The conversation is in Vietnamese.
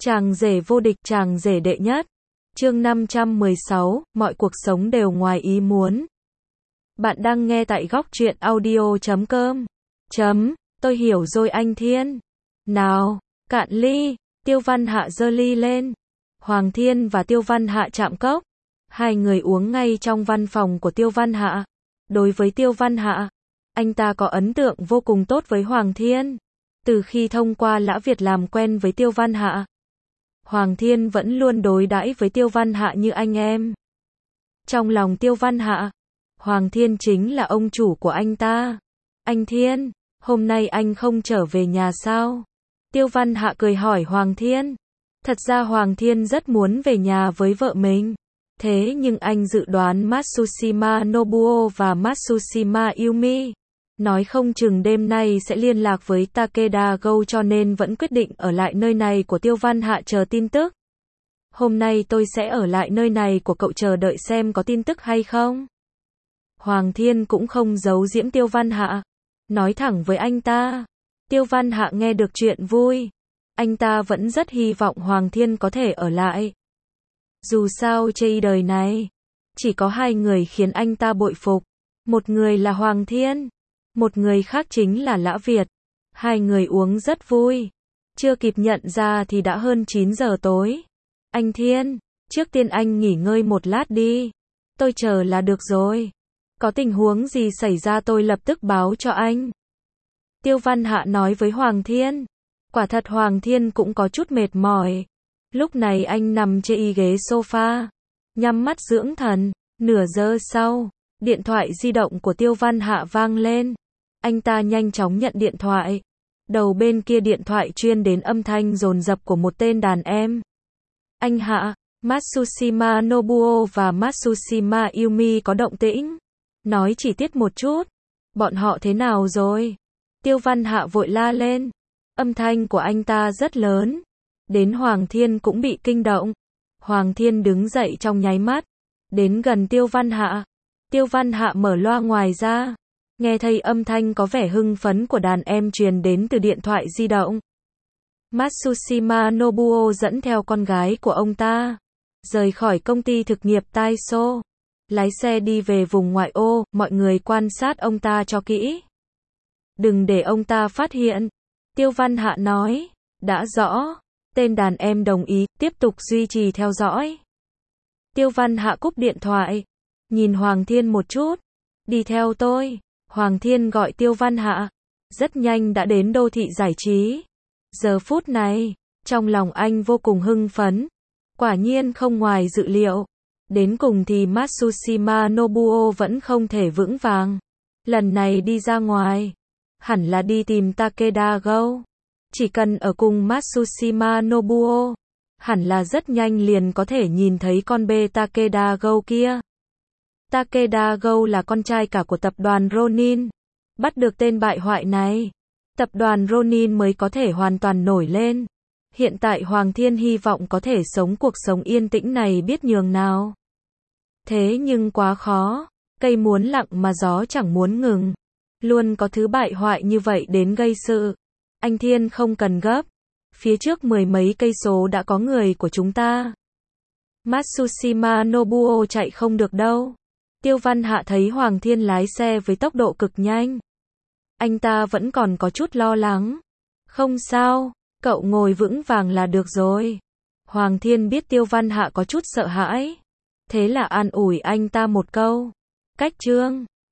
Chàng rể vô địch, chàng rể đệ nhất. Chương 516, mọi cuộc sống đều ngoài ý muốn. Bạn đang nghe tại góc truyện audio.com. Tôi hiểu rồi anh Thiên. Nào, cạn ly. Tiêu Văn Hạ giơ ly lên. Hoàng Thiên và Tiêu Văn Hạ chạm cốc. Hai người uống ngay trong văn phòng của Tiêu Văn Hạ. Đối với Tiêu Văn Hạ, anh ta có ấn tượng vô cùng tốt với Hoàng Thiên. Từ khi thông qua Lã Việt làm quen với Tiêu Văn Hạ, Hoàng Thiên vẫn luôn đối đãi với Tiêu Văn Hạ như anh em. Trong lòng Tiêu Văn Hạ, Hoàng Thiên chính là ông chủ của anh ta. Anh Thiên, hôm nay anh không trở về nhà sao? Tiêu Văn Hạ cười hỏi Hoàng Thiên. Thật ra Hoàng Thiên rất muốn về nhà với vợ mình. Thế nhưng anh dự đoán Matsushima Nobuo và Matsushima Yumi nói không chừng đêm nay sẽ liên lạc với Takeda Go, cho nên vẫn quyết định ở lại nơi này của Tiêu Văn Hạ chờ tin tức. Hôm nay tôi sẽ ở lại nơi này của cậu chờ đợi xem có tin tức hay không. Hoàng Thiên cũng không giấu giễm Tiêu Văn Hạ, nói thẳng với anh ta. Tiêu Văn Hạ nghe được chuyện vui. Anh ta vẫn rất hy vọng Hoàng Thiên có thể ở lại. Dù sao trên đời này, chỉ có hai người khiến anh ta bội phục. Một người là Hoàng Thiên, một người khác chính là Lã Việt. Hai người uống rất vui. Chưa kịp nhận ra thì đã hơn 9 giờ tối. Anh Thiên, trước tiên anh nghỉ ngơi một lát đi. Tôi chờ là được rồi. Có tình huống gì xảy ra tôi lập tức báo cho anh. Tiêu Văn Hạ nói với Hoàng Thiên. Quả thật Hoàng Thiên cũng có chút mệt mỏi. Lúc này anh nằm trên ghế sofa, nhắm mắt dưỡng thần. Nửa giờ sau, điện thoại di động của Tiêu Văn Hạ vang lên. Anh ta nhanh chóng nhận điện thoại. Đầu bên kia điện thoại truyền đến âm thanh dồn dập của một tên đàn em. Anh Hạ, Matsushima Nobuo và Matsushima Yumi có động tĩnh. Nói chi tiết một chút. Bọn họ thế nào rồi? Tiêu Văn Hạ vội la lên. Âm thanh của anh ta rất lớn. Đến Hoàng Thiên cũng bị kinh động. Hoàng Thiên đứng dậy trong nháy mắt. Đến gần Tiêu Văn Hạ. Tiêu Văn Hạ mở loa ngoài ra. Nghe thấy âm thanh có vẻ hưng phấn của đàn em truyền đến từ điện thoại di động. Matsushima Nobuo dẫn theo con gái của ông ta, rời khỏi công ty thực nghiệp Taiso. Lái xe đi về vùng ngoại ô, mọi người quan sát ông ta cho kỹ. Đừng để ông ta phát hiện. Tiêu Văn Hạ nói. Đã rõ. Tên đàn em đồng ý, tiếp tục duy trì theo dõi. Tiêu Văn Hạ cúp điện thoại. Nhìn Hoàng Thiên một chút. Đi theo tôi. Hoàng Thiên gọi Tiêu Văn Hạ. Rất nhanh đã đến đô thị giải trí. Giờ phút này, trong lòng anh vô cùng hưng phấn. Quả nhiên không ngoài dự liệu. Đến cùng thì Matsushima Nobuo vẫn không thể vững vàng. Lần này đi ra ngoài, hẳn là đi tìm Takeda Go. Chỉ cần ở cùng Matsushima Nobuo, hẳn là rất nhanh liền có thể nhìn thấy con bê Takeda Go kia. Takeda Go là con trai cả của tập đoàn Ronin. Bắt được tên bại hoại này, tập đoàn Ronin mới có thể hoàn toàn nổi lên. Hiện tại Hoàng Thiên hy vọng có thể sống cuộc sống yên tĩnh này biết nhường nào. Thế nhưng quá khó, cây muốn lặng mà gió chẳng muốn ngừng. Luôn có thứ bại hoại như vậy đến gây sự. Anh Thiên không cần gấp. Phía trước 10 mấy cây số đã có người của chúng ta. Matsushima Nobuo chạy không được đâu. Tiêu Văn Hạ thấy Hoàng Thiên lái xe với tốc độ cực nhanh. Anh ta vẫn còn có chút lo lắng. Không sao, cậu ngồi vững vàng là được rồi. Hoàng Thiên biết Tiêu Văn Hạ có chút sợ hãi. Thế là an ủi anh ta một câu. Cách Trương,